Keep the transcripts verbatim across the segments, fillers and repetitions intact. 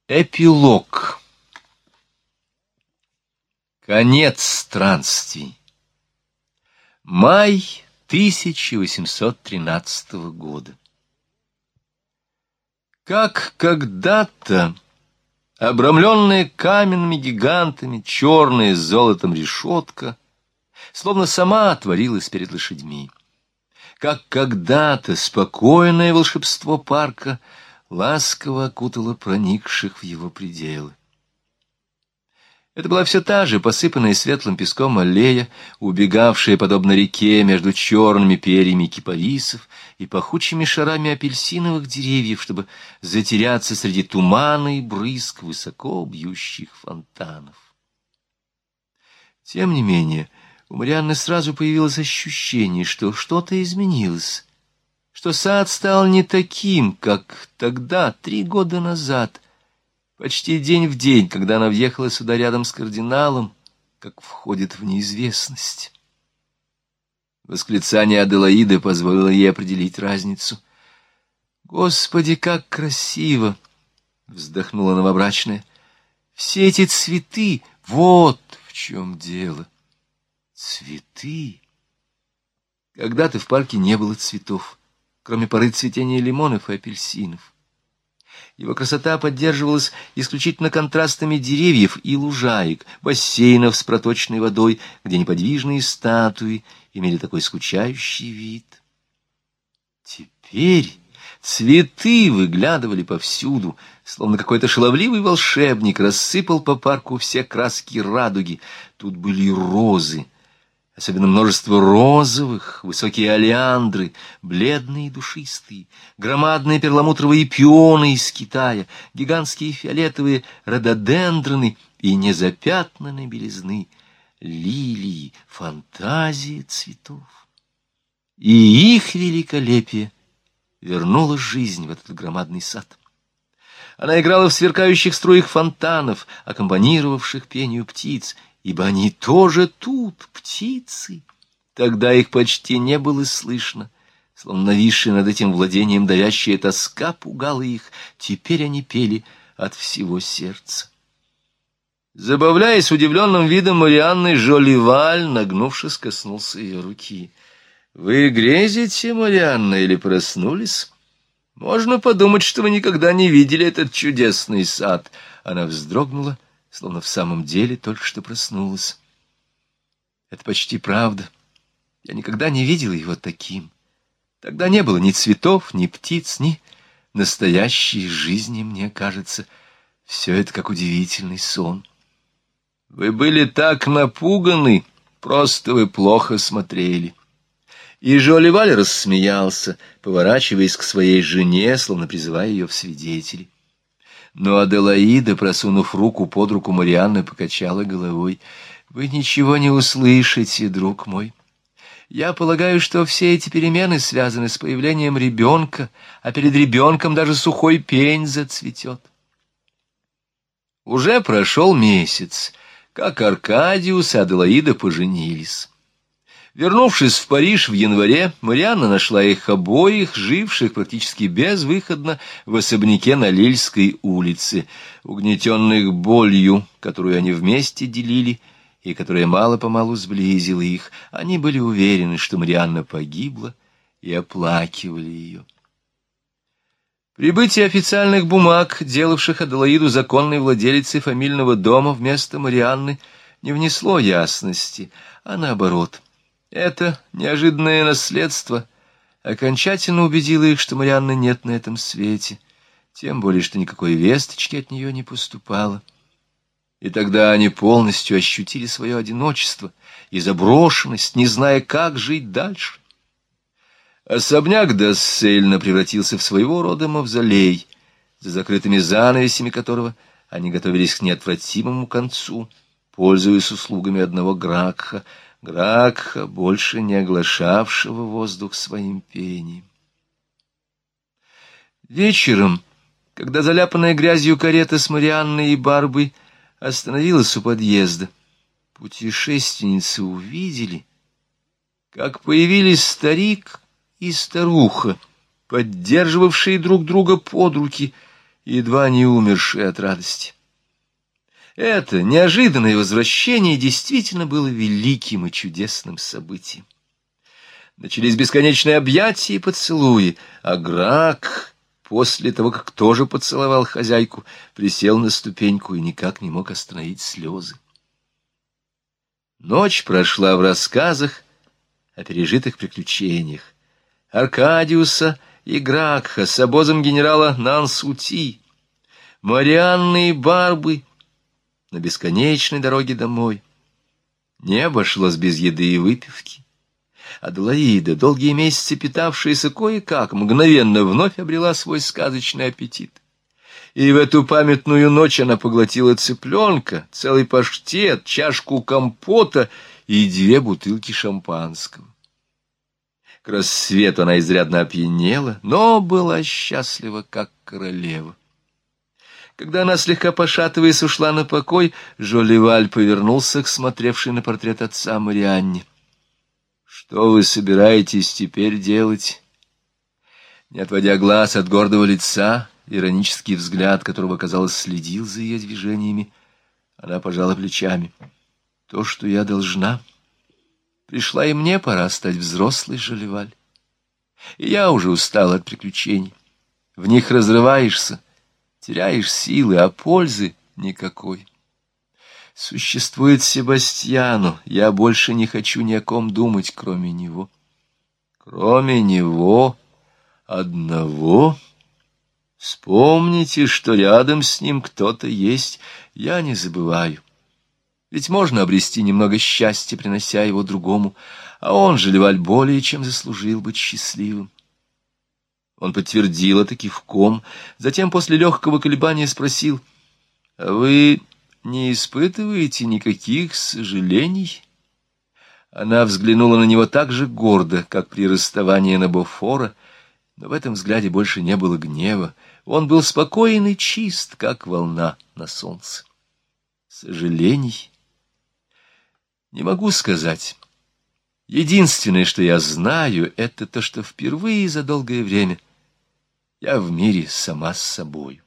Эпилог. Конец странствий. Май тысяча восемьсот тринадцатого года. Как когда-то обрамленная каменными гигантами черная с золотом решетка словно сама отворилась перед лошадьми. Как когда-то спокойное волшебство парка ласково окутало проникших в его пределы. Это была все та же посыпанная светлым песком аллея, убегавшая, подобно реке, между черными перьями кипарисов и пахучими шарами апельсиновых деревьев, чтобы затеряться среди тумана и брызг высоко бьющих фонтанов. Тем не менее, у Марианны сразу появилось ощущение, что что-то изменилось, что сад стал не таким, как тогда, три года назад, почти день в день, когда она въехала сюда рядом с кардиналом, как входит в неизвестность. Восклицание Аделаиды позволило ей определить разницу. «Господи, как красиво!» — вздохнула новобрачная. «Все эти цветы, вот в чем дело!» Цветы! Когда-то в парке не было цветов, кроме поры цветения лимонов и апельсинов. Его красота поддерживалась исключительно контрастами деревьев и лужаек, бассейнов с проточной водой, где неподвижные статуи имели такой скучающий вид. Теперь цветы выглядывали повсюду, словно какой-то шаловливый волшебник рассыпал по парку все краски радуги. Тут были розы, особенно множество розовых, высокие олеандры, бледные и душистые, громадные перламутровые пионы из Китая, гигантские фиолетовые рододендроны и незапятнанной белизны лилии, фантазии цветов. И их великолепие вернуло жизнь в этот громадный сад. Она играла в сверкающих струях фонтанов, аккомпанировавших пению птиц, ибо они тоже тут, птицы. Тогда их почти не было слышно, словно нависшая над этим владением давящая тоска пугала их. Теперь они пели от всего сердца. Забавляясь удивленным видом Марианны, Жоливаль, нагнувшись, коснулся ее руки. «Вы грезите, Марианна, или проснулись? Можно подумать, что вы никогда не видели этот чудесный сад». Она вздрогнула, словно в самом деле только что проснулась. Это почти правда. Я никогда не видела его таким. Тогда не было ни цветов, ни птиц, ни настоящей жизни, мне кажется. Все это как удивительный сон. Вы были так напуганы, просто вы плохо смотрели. И Жоливаль рассмеялся, поворачиваясь к своей жене, словно призывая ее в свидетели. Но Аделаида, просунув руку под руку Марианны, покачала головой. «Вы ничего не услышите, друг мой. Я полагаю, что все эти перемены связаны с появлением ребенка, а перед ребенком даже сухой пень зацветет». Уже прошел месяц, как Аркадиус и Аделаида поженились. Вернувшись в Париж в январе, Марианна нашла их обоих, живших практически безвыходно в особняке на Лильской улице, угнетенных болью, которую они вместе делили, и которая мало-помалу сблизила их. Они были уверены, что Марианна погибла, и оплакивали ее. Прибытие официальных бумаг, делавших Аделаиду законной владелицей фамильного дома вместо Марианны, не внесло ясности, а наоборот. Это неожиданное наследство окончательно убедило их, что Марианны нет на этом свете, тем более, что никакой весточки от нее не поступало. И тогда они полностью ощутили свое одиночество и заброшенность, не зная, как жить дальше. Особняк Доссельна превратился в своего рода мавзолей, за закрытыми занавесями которого они готовились к неотвратимому концу, пользуясь услугами одного Гракха, Гракха, больше не оглашавшего воздух своим пением. Вечером, когда заляпанная грязью карета с Марианной и Барбой остановилась у подъезда, путешественницы увидели, как появились старик и старуха, поддерживавшие друг друга под руки едва не умерший от радости. Это неожиданное возвращение действительно было великим и чудесным событием. Начались бесконечные объятия и поцелуи, а Грак, после того, как тоже поцеловал хозяйку, присел на ступеньку и никак не мог остановить слезы. Ночь прошла в рассказах о пережитых приключениях Аркадиуса и Гракха с обозом генерала Нансути, Марианны и Барбы на бесконечной дороге домой. Не обошлось без еды и выпивки. Аделаида, долгие месяцы питавшаяся кое-как, мгновенно вновь обрела свой сказочный аппетит. И в эту памятную ночь она поглотила цыпленка, целый паштет, чашку компота и две бутылки шампанского. К рассвету она изрядно опьянела, но была счастлива, как королева. Когда она, слегка пошатываясь, ушла на покой, Жолливаль повернулся к смотревшей на портрет отца Марианне. «Что вы собираетесь теперь делать?» Не отводя глаз от гордого лица, иронический взгляд которого, казалось, следил за ее движениями, она пожала плечами. «То, что я должна. Пришла и мне пора стать взрослой, Жолливаль. И я уже устала от приключений. В них разрываешься, теряешь силы, а пользы никакой. Существует Себастьяно, я больше не хочу ни о ком думать, кроме него». «Кроме него одного? Вспомните, что рядом с ним кто-то есть. Я не забываю. Ведь можно обрести немного счастья, принося его другому, а он, Жолливаль, более чем заслужил быть счастливым». Он подтвердил это кивком, затем после легкого колебания спросил: «А вы не испытываете никаких сожалений?» Она взглянула на него так же гордо, как при расставании на Бофора, но в этом взгляде больше не было гнева. Он был спокоен и чист, как волна на солнце. «Сожалений? Не могу сказать. Единственное, что я знаю, это то, что впервые за долгое время я в мире сама с собой».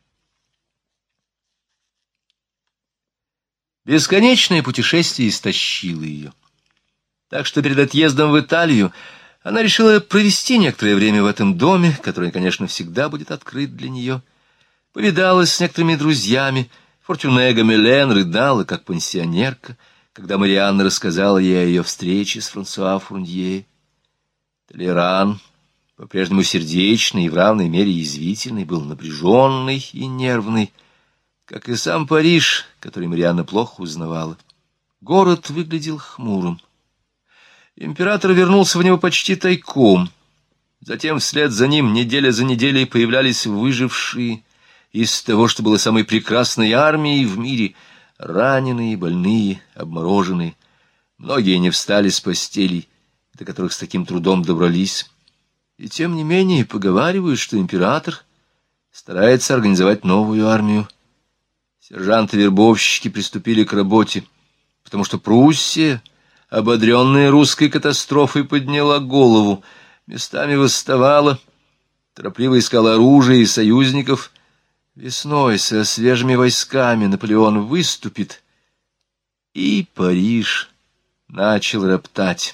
Бесконечное путешествие истощило ее. Так что перед отъездом в Италию она решила провести некоторое время в этом доме, который, конечно, всегда будет открыт для нее. Повидалась с некоторыми друзьями. Фортюнега Мелен рыдала, как пансионерка, когда Марианна рассказала ей о ее встрече с Франсуа Фурнье. Толеран, по-прежнему сердечный и в равной мере язвительный, был напряженный и нервный, как и сам Париж, который Марианна плохо узнавала. Город выглядел хмурым. Император вернулся в него почти тайком. Затем вслед за ним неделя за неделей появлялись выжившие из того, что было самой прекрасной армией в мире, раненые, больные, обмороженные. Многие не встали с постелей, до которых с таким трудом добрались. И тем не менее поговаривают, что император старается организовать новую армию. Сержанты-вербовщики приступили к работе, потому что Пруссия, ободренная русской катастрофой, подняла голову, местами восставала, торопливо искала оружие и союзников. Весной со свежими войсками Наполеон выступит, и Париж начал роптать.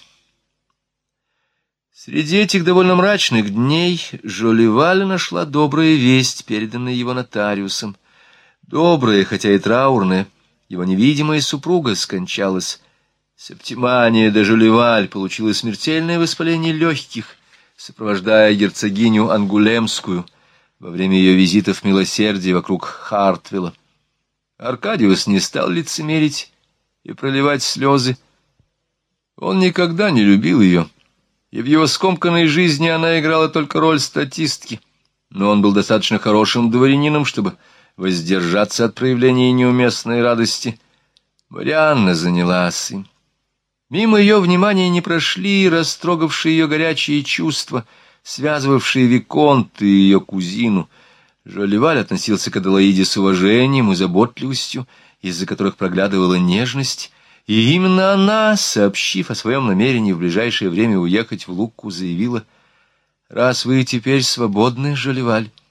Среди этих довольно мрачных дней Жолливаль нашла добрая весть, переданная его нотариусом. Добрая, хотя и траурная, его невидимая супруга скончалась. Септимания де Жолливаль получила смертельное воспаление легких, сопровождая герцогиню Ангулемскую во время ее визитов милосердия вокруг Хартвилла. Аркадиус не стал лицемерить и проливать слезы. Он никогда не любил ее, и в его скомканной жизни она играла только роль статистки, но он был достаточно хорошим дворянином, чтобы воздержаться от проявления неуместной радости. Марианна занялась им. Мимо ее внимания не прошли растрогавшие ее горячие чувства, связывавшие виконт и ее кузину. Жолливаль относился к Аделаиде с уважением и заботливостью, из-за которых проглядывала нежность, и именно она, сообщив о своем намерении в ближайшее время уехать в Лукку, заявила: «Раз вы теперь свободны, Жолливаль,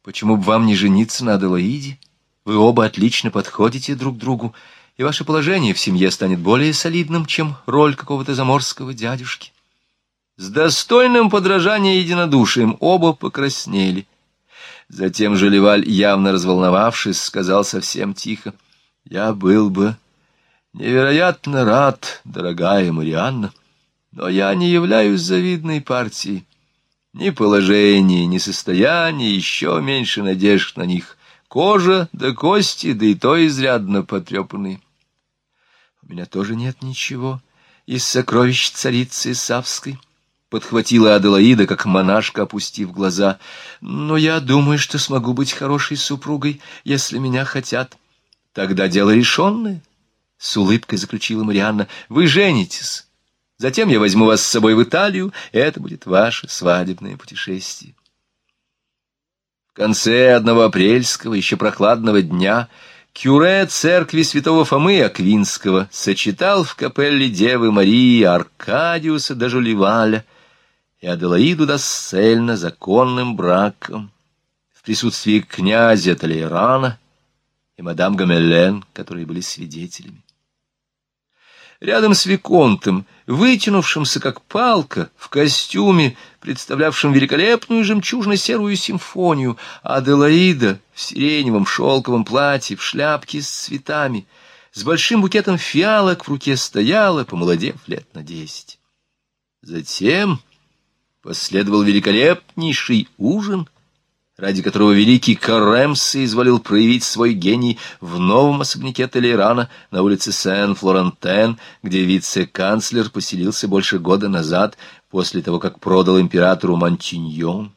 Почему бы вам не жениться на Аделаиде? Вы оба отлично подходите друг другу, и ваше положение в семье станет более солидным, чем роль какого-то заморского дядюшки». С достойным подражания единодушием оба покраснели. Затем Желеваль, явно разволновавшись, сказал совсем тихо: «Я был бы невероятно рад, дорогая Марианна, но я не являюсь завидной партией. Ни положение, ни состояние, еще меньше надежд на них. Кожа да кости, да и то изрядно потрепанные. У меня тоже нет ничего из сокровищ царицы Савской», — подхватила Аделаида, как монашка, опустив глаза. «Но я думаю, что смогу быть хорошей супругой, если меня хотят». «Тогда дело решенное», — с улыбкой заключила Марианна. «Вы женитесь. Затем я возьму вас с собой в Италию, и это будет ваше свадебное путешествие». В конце одного апрельского, еще прохладного дня, кюре церкви святого Фомы Аквинского сочетал в капелле Девы Марии Аркадиуса де Жолеваля и Аделаиду Дассельна законным браком в присутствии князя Толейрана и мадам Гамелен, которые были свидетелями. Рядом с виконтом, вытянувшимся как палка, в костюме, представлявшем великолепную жемчужно-серую симфонию, Аделаида в сиреневом шелковом платье, в шляпке с цветами, с большим букетом фиалок в руке стояла, помолодев лет на десять. Затем последовал великолепнейший ужин, ради которого великий Карем соизволил проявить свой гений в новом особняке Толейрана на улице Сен-Флорентен, где вице-канцлер поселился больше года назад, после того, как продал императору Монтиньон.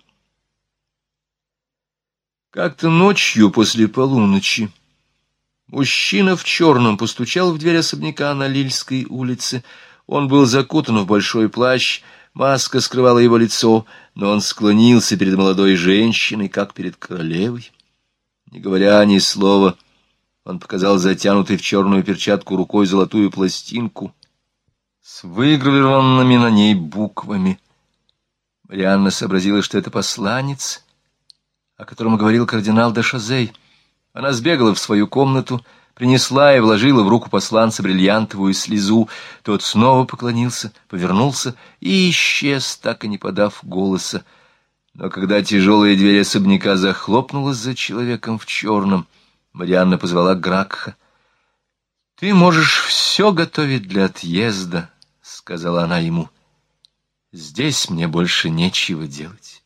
Как-то ночью после полуночи мужчина в черном постучал в дверь особняка на Лильской улице. Он был закутан в большой плащ, маска скрывала его лицо, но он склонился перед молодой женщиной, как перед королевой. Не говоря ни слова, он показал затянутой в черную перчатку рукой золотую пластинку с выгравированными на ней буквами. Марианна сообразила, что это посланец, о котором говорил кардинал де Шазей. Она сбегала в свою комнату, принесла и вложила в руку посланца бриллиантовую слезу. Тот снова поклонился, повернулся и исчез, так и не подав голоса. Но когда тяжелая дверь особняка захлопнулась за человеком в черном, Марианна позвала Гракха. — Ты можешь все готовить для отъезда, — сказала она ему. — Здесь мне больше нечего делать.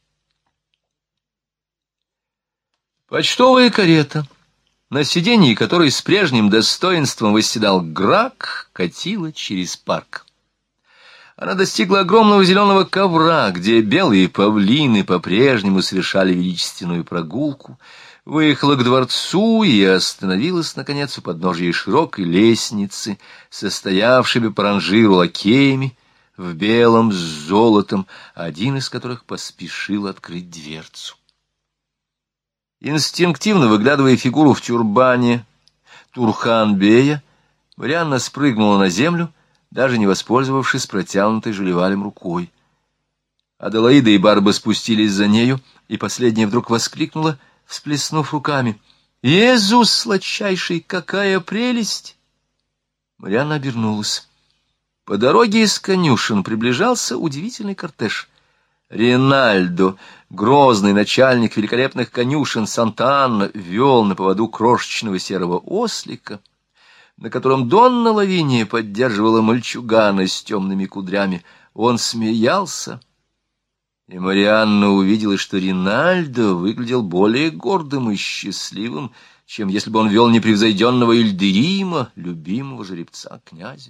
Почтовая карета, на сиденье которой с прежним достоинством восседал Гракх, катила через парк. Она достигла огромного зеленого ковра, где белые павлины по-прежнему совершали величественную прогулку, выехала к дворцу и остановилась, наконец, у подножия широкой лестницы, состоявшей по ранжиру лакеями в белом с золотом, один из которых поспешил открыть дверцу. Инстинктивно выглядывая фигуру в тюрбане Турхан-бея, Марианна спрыгнула на землю, даже не воспользовавшись протянутой Желевалем рукой. Аделаида и Барба спустились за нею, и последняя вдруг воскликнула, всплеснув руками: «Иисус сладчайший, какая прелесть!» Марианна обернулась. По дороге из конюшен приближался удивительный кортеж. Ринальдо, грозный начальник великолепных конюшен Санта-Анна, вел на поводу крошечного серого ослика, на котором Донна Лавиния поддерживала мальчугана с темными кудрями. Он смеялся, и Марианна увидела, что Ринальдо выглядел более гордым и счастливым, чем если бы он вел непревзойденного Ильдерима, любимого жеребца князя.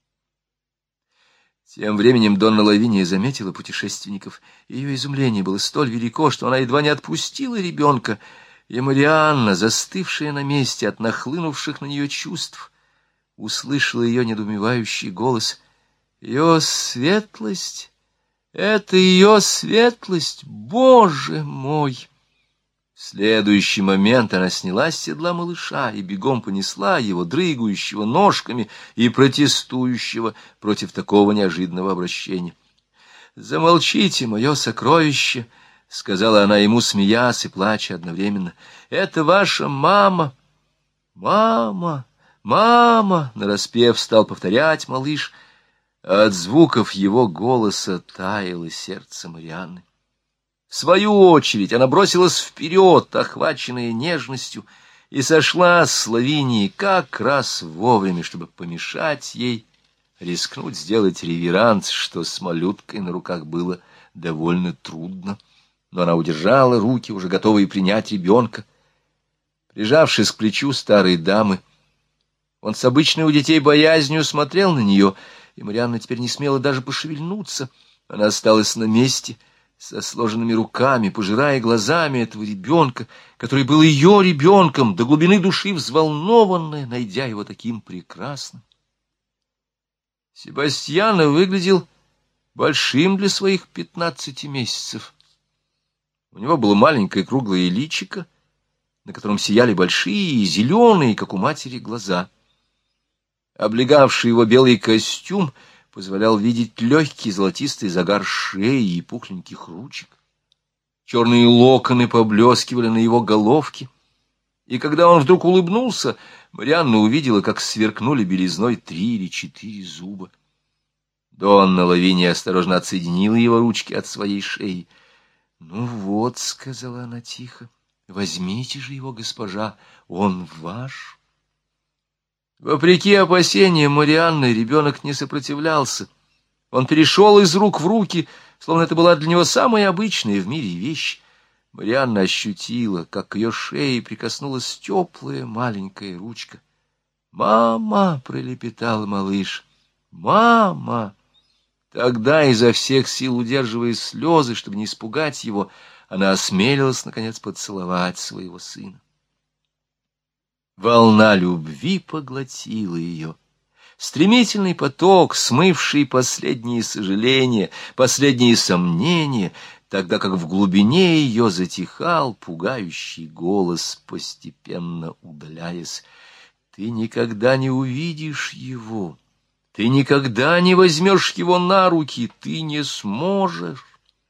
Тем временем Донна Лавиния заметила путешественников. Ее изумление было столь велико, что она едва не отпустила ребенка, и Марианна, застывшая на месте от нахлынувших на нее чувств, услышала ее недоумевающий голос: «Ее светлость! Это ее светлость! Боже мой!» В следующий момент она сняла с седла малыша и бегом понесла его, дрыгающего ножками и протестующего против такого неожиданного обращения. «Замолчите, мое сокровище!» — сказала она ему, смеясь и плача одновременно. — Это ваша мама. — Мама, мама! — нараспев стал повторять малыш, а от звуков его голоса таяло сердце Марианны. В свою очередь она бросилась вперед, охваченная нежностью, и сошла с Лавинии как раз вовремя, чтобы помешать ей рискнуть сделать реверанс, что с малюткой на руках было довольно трудно. Но она удержала руки, уже готовые принять ребенка. Прижавшись к плечу старой дамы, он с обычной у детей боязнью смотрел на нее, и Марианна теперь не смела даже пошевельнуться. Она осталась на месте, со сложенными руками, пожирая глазами этого ребенка, который был ее ребенком, до глубины души взволнованная, найдя его таким прекрасным. Себастьяно выглядел большим для своих пятнадцати месяцев. У него было маленькое круглое личико, на котором сияли большие, зеленые, как у матери, глаза. Облегавший его белый костюм позволял видеть легкий золотистый загар шеи и пухленьких ручек. Черные локоны поблескивали на его головке, и когда он вдруг улыбнулся, Марианна увидела, как сверкнули белизной три или четыре зуба. Донна Лавиния осторожно отсоединила его ручки от своей шеи. — Ну вот, — сказала она тихо, — возьмите же его, госпожа, он ваш. Вопреки опасениям Марианны, ребенок не сопротивлялся. Он перешел из рук в руки, словно это была для него самая обычная в мире вещь. Марианна ощутила, как к ее шее прикоснулась теплая маленькая ручка. «Мама!» — пролепетал малыш. «Мама!» Тогда, изо всех сил удерживая слезы, чтобы не испугать его, она осмелилась, наконец, поцеловать своего сына. Волна любви поглотила ее. Стремительный поток, смывший последние сожаления, последние сомнения, тогда как в глубине ее затихал пугающий голос, постепенно удаляясь. «Ты никогда не увидишь его, ты никогда не возьмешь его на руки, ты не сможешь».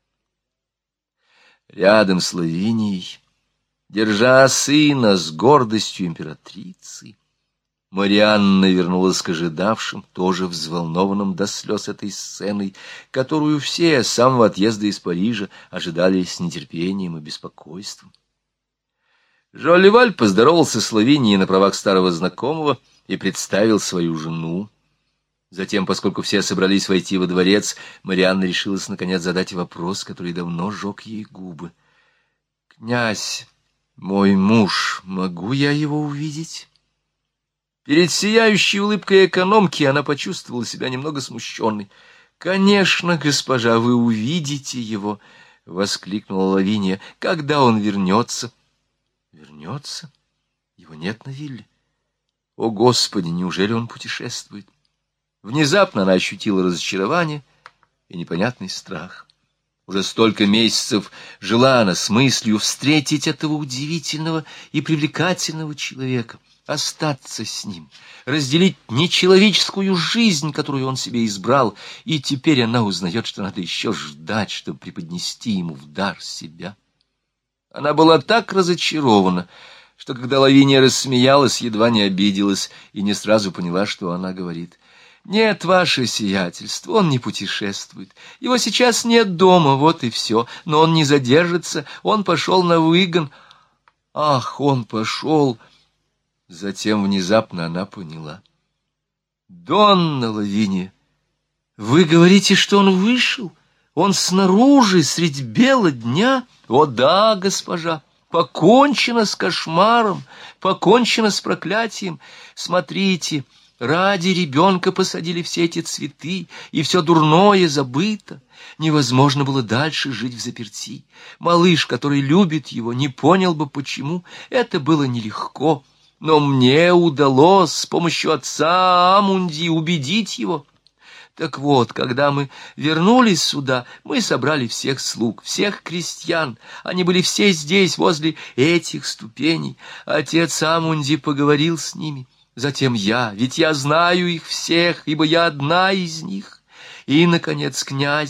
Рядом с Лавинией, держа сына с гордостью императрицы, Марианна вернулась к ожидавшим, тоже взволнованным до слез этой сценой, которую все с самого отъезда из Парижа ожидали с нетерпением и беспокойством. Жоль-Леваль поздоровался с Лавинией на правах старого знакомого и представил свою жену. Затем, поскольку все собрались войти во дворец, Марианна решилась наконец задать вопрос, который давно жег ей губы. — Князь, мой муж, могу я его увидеть? Перед сияющей улыбкой экономки она почувствовала себя немного смущенной. — Конечно, госпожа, вы увидите его, — воскликнула Лавиния. — Когда он вернется? — Вернется? Его нет на вилле. О, Господи, неужели он путешествует? Внезапно она ощутила разочарование и непонятный страх. Уже столько месяцев жила она с мыслью встретить этого удивительного и привлекательного человека, остаться с ним, разделить нечеловеческую жизнь, которую он себе избрал, и теперь она узнает, что надо еще ждать, чтобы преподнести ему в дар себя. Она была так разочарована, что, когда Лавиния рассмеялась, едва не обиделась и не сразу поняла, что она говорит. «Нет, ваше сиятельство, он не путешествует. Его сейчас нет дома, вот и все. Но он не задержится, он пошел на выгон». «Ах, он пошел!» Затем внезапно она поняла. «Донна Лавиния, вы говорите, что он вышел? Он снаружи, средь бела дня? О да, госпожа, покончено с кошмаром, покончено с проклятием. Смотрите, ради ребенка посадили все эти цветы, и все дурное забыто. Невозможно было дальше жить взаперти. Малыш, который любит его, не понял бы, почему. Это было нелегко. Но мне удалось с помощью отца Амунди убедить его. Так вот, когда мы вернулись сюда, мы собрали всех слуг, всех крестьян. Они были все здесь, возле этих ступеней. Отец Амунди поговорил с ними. Затем я, ведь я знаю их всех, ибо я одна из них. И, наконец, князь,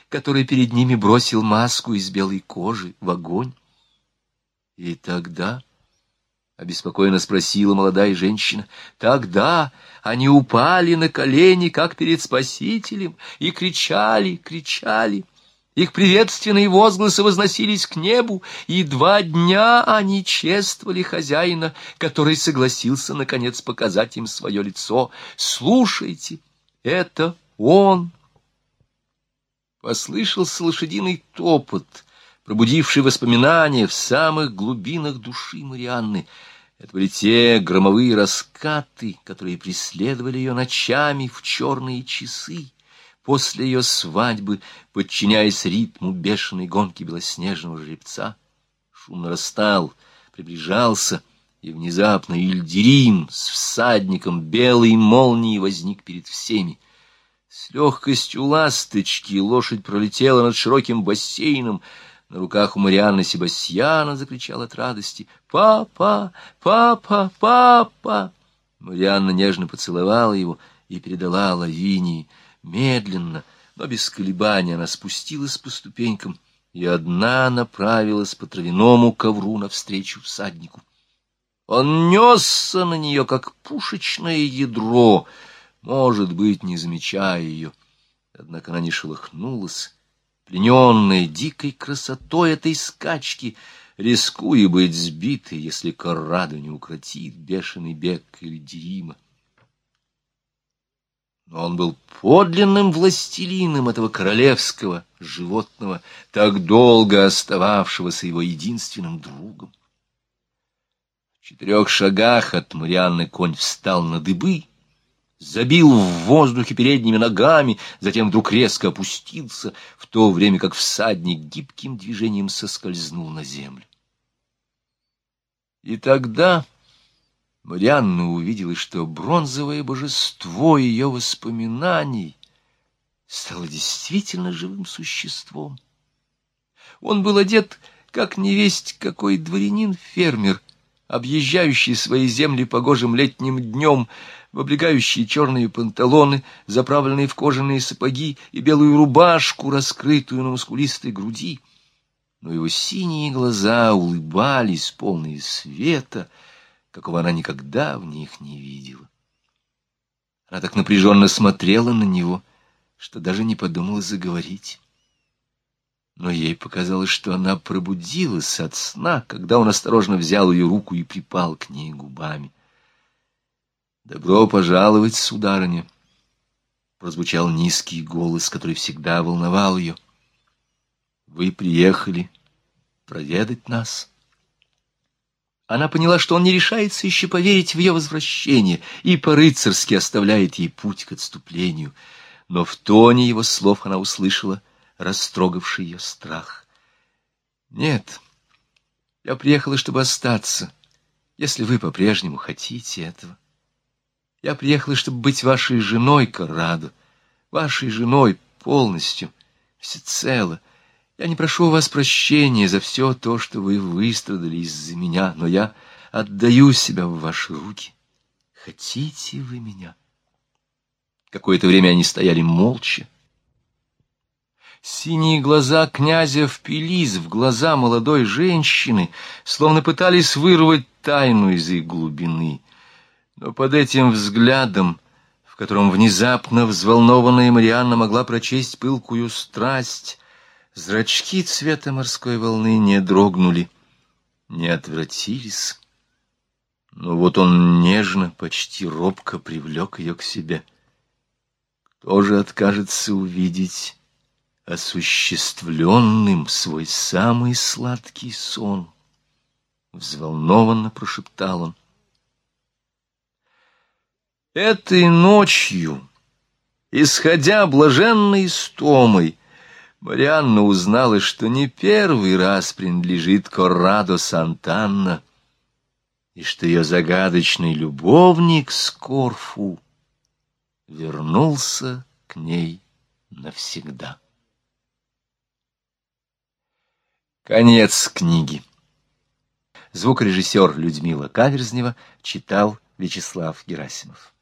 который перед ними бросил маску из белой кожи в огонь. И тогда, — обеспокоенно спросила молодая женщина, — тогда они упали на колени, как перед Спасителем, и кричали, кричали. Их приветственные возгласы возносились к небу, и два дня они чествовали хозяина, который согласился, наконец, показать им свое лицо. Слушайте, это он. Послышался лошадиный топот, пробудивший воспоминания в самых глубинах души Марианны. Это были те громовые раскаты, которые преследовали ее ночами в черные часы после ее свадьбы, подчиняясь ритму бешеной гонки белоснежного жеребца. Шум нарастал, приближался, и внезапно Ильдерим с всадником белой молнии возник перед всеми. С легкостью ласточки лошадь пролетела над широким бассейном. На руках у Марианны Себастьяна закричал от радости: «Папа! Папа! Папа!» Марианна нежно поцеловала его и передала Лавинии. Медленно, но без колебания она спустилась по ступенькам и одна направилась по травяному ковру навстречу всаднику. Он несся на нее, как пушечное ядро, может быть, не замечая ее. Однако она не шелохнулась, плененная дикой красотой этой скачки, рискуя быть сбитой, если Коррадо не укротит бешеный бег Ильдерима. Но он был подлинным властелином этого королевского животного, так долго остававшегося его единственным другом. В четырех шагах от Марианны конь встал на дыбы, забил в воздухе передними ногами, затем вдруг резко опустился, в то время как всадник гибким движением соскользнул на землю. И тогда Марианна увидела, что бронзовое божество ее воспоминаний стало действительно живым существом. Он был одет, как невесть какой дворянин-фермер, объезжающий свои земли погожим летним днем, в облегающие черные панталоны, заправленные в кожаные сапоги и белую рубашку, раскрытую на мускулистой груди. Но его синие глаза улыбались, полные света, какого она никогда в них не видела. Она так напряженно смотрела на него, что даже не подумала заговорить. Но ей показалось, что она пробудилась от сна, когда он осторожно взял ее руку и припал к ней губами. «Добро пожаловать, сударыня!» — прозвучал низкий голос, который всегда волновал ее. «Вы приехали проведать нас?» Она поняла, что он не решается еще поверить в ее возвращение и по-рыцарски оставляет ей путь к отступлению. Но в тоне его слов она услышала растрогавший ее страх. «Нет, я приехала, чтобы остаться, если вы по-прежнему хотите этого. Я приехала, чтобы быть вашей женой, Коррадо, вашей женой полностью, всецело. Я не прошу у вас прощения за все то, что вы выстрадали из-за меня, но я отдаю себя в ваши руки. Хотите вы меня?» Какое-то время они стояли молча. Синие глаза князя впились в глаза молодой женщины, словно пытались вырвать тайну из их глубины. Но под этим взглядом, в котором внезапно взволнованная Марианна могла прочесть пылкую страсть, зрачки цвета морской волны не дрогнули, не отвратились. Но вот он нежно, почти робко привлек ее к себе. Кто же откажется увидеть осуществленным свой самый сладкий сон? Взволнованно прошептал он. Этой ночью, исходя блаженной истомой, Марианна узнала, что не первый раз принадлежит Коррадо Сант'Анна, и что ее загадочный любовник Скорфу вернулся к ней навсегда. Конец книги. Звукорежиссер Людмила Каверзнева читал Вячеслав Герасимов.